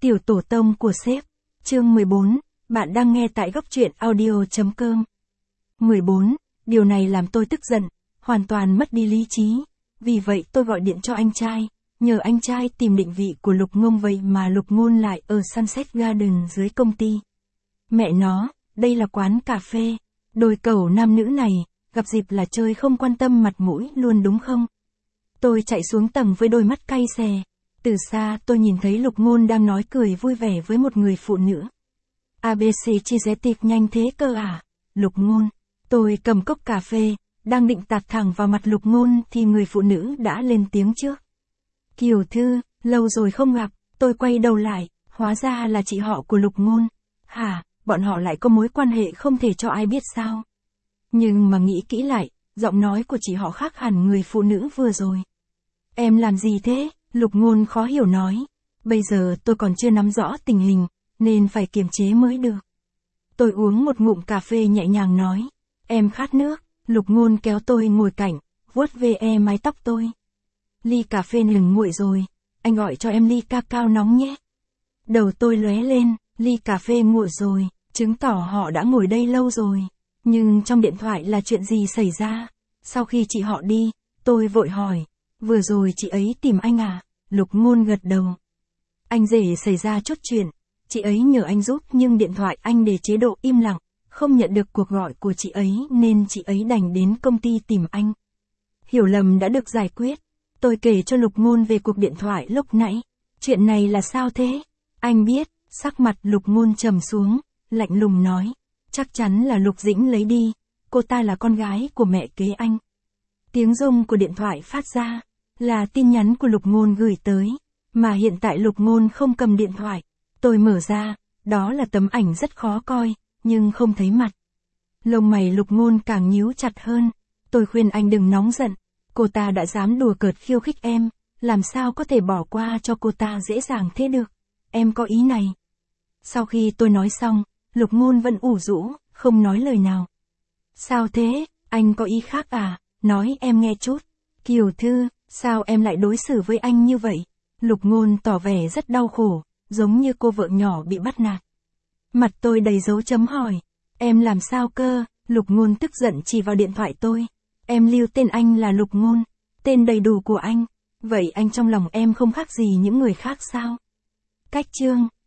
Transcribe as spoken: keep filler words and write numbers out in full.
Tiểu tổ tông của sếp. Chương mười bốn, bạn đang nghe tại góc truyện audio.com. mười bốn, điều này làm tôi tức giận, hoàn toàn mất đi lý trí. Vì vậy tôi gọi điện cho anh trai, nhờ anh trai tìm định vị của Lục Ngôn, vậy mà Lục Ngôn lại ở Sunset Garden dưới công ty. Mẹ nó, đây là quán cà phê. Đôi cẩu nam nữ này, gặp dịp là chơi không quan tâm mặt mũi luôn đúng không? Tôi chạy xuống tầng với đôi mắt cay xè. Từ xa tôi nhìn thấy Lục Ngôn đang nói cười vui vẻ với một người phụ nữ. a bê xê chia rẽ tiệc nhanh thế cơ à? Lục Ngôn. Tôi cầm cốc cà phê, đang định tạt thẳng vào mặt Lục Ngôn thì người phụ nữ đã lên tiếng trước. Kiều Thư, lâu rồi không gặp. Tôi quay đầu lại, hóa ra là chị họ của Lục Ngôn. Hả, bọn họ lại có mối quan hệ không thể cho ai biết sao? Nhưng mà nghĩ kỹ lại, giọng nói của chị họ khác hẳn người phụ nữ vừa rồi. Em làm gì thế? Lục Ngôn khó hiểu nói. Bây giờ tôi còn chưa nắm rõ tình hình, nên phải kiềm chế mới được. Tôi uống một ngụm cà phê nhẹ nhàng nói. Em khát nước. Lục Ngôn kéo tôi ngồi cạnh, vuốt ve mái tóc tôi. Ly cà phê ngừng nguội rồi, anh gọi cho em ly ca cao nóng nhé. Đầu tôi lóe lên, ly cà phê nguội rồi, chứng tỏ họ đã ngồi đây lâu rồi. Nhưng trong điện thoại là chuyện gì xảy ra? Sau khi chị họ đi, tôi vội hỏi. Vừa rồi chị ấy tìm anh à? Lục Ngôn gật đầu. Anh rể xảy ra chút chuyện, chị ấy nhờ anh giúp nhưng điện thoại anh để chế độ im lặng, không nhận được cuộc gọi của chị ấy nên chị ấy đành đến công ty tìm anh. Hiểu lầm đã được giải quyết. Tôi kể cho Lục Ngôn về cuộc điện thoại lúc nãy. Chuyện này là sao thế? Anh biết, sắc mặt Lục Ngôn trầm xuống, lạnh lùng nói. Chắc chắn là Lục Dĩnh lấy đi, cô ta là con gái của mẹ kế anh. Tiếng rung của điện thoại phát ra, là tin nhắn của Lục Ngôn gửi tới, mà hiện tại Lục Ngôn không cầm điện thoại. Tôi mở ra, đó là tấm ảnh rất khó coi, nhưng không thấy mặt. Lông mày Lục Ngôn càng nhíu chặt hơn. Tôi khuyên anh đừng nóng giận, cô ta đã dám đùa cợt khiêu khích em, làm sao có thể bỏ qua cho cô ta dễ dàng thế được. Em có ý này. Sau khi tôi nói xong, Lục Ngôn vẫn ủ rũ, không nói lời nào. Sao thế, anh có ý khác à? Nói em nghe chút. Kiều Thư, sao em lại đối xử với anh như vậy? Lục Ngôn tỏ vẻ rất đau khổ, giống như cô vợ nhỏ bị bắt nạt. Mặt tôi đầy dấu chấm hỏi. Em làm sao cơ? Lục Ngôn tức giận chỉ vào điện thoại tôi. Em lưu tên anh là Lục Ngôn, tên đầy đủ của anh. Vậy anh trong lòng em không khác gì những người khác sao? Cách chương.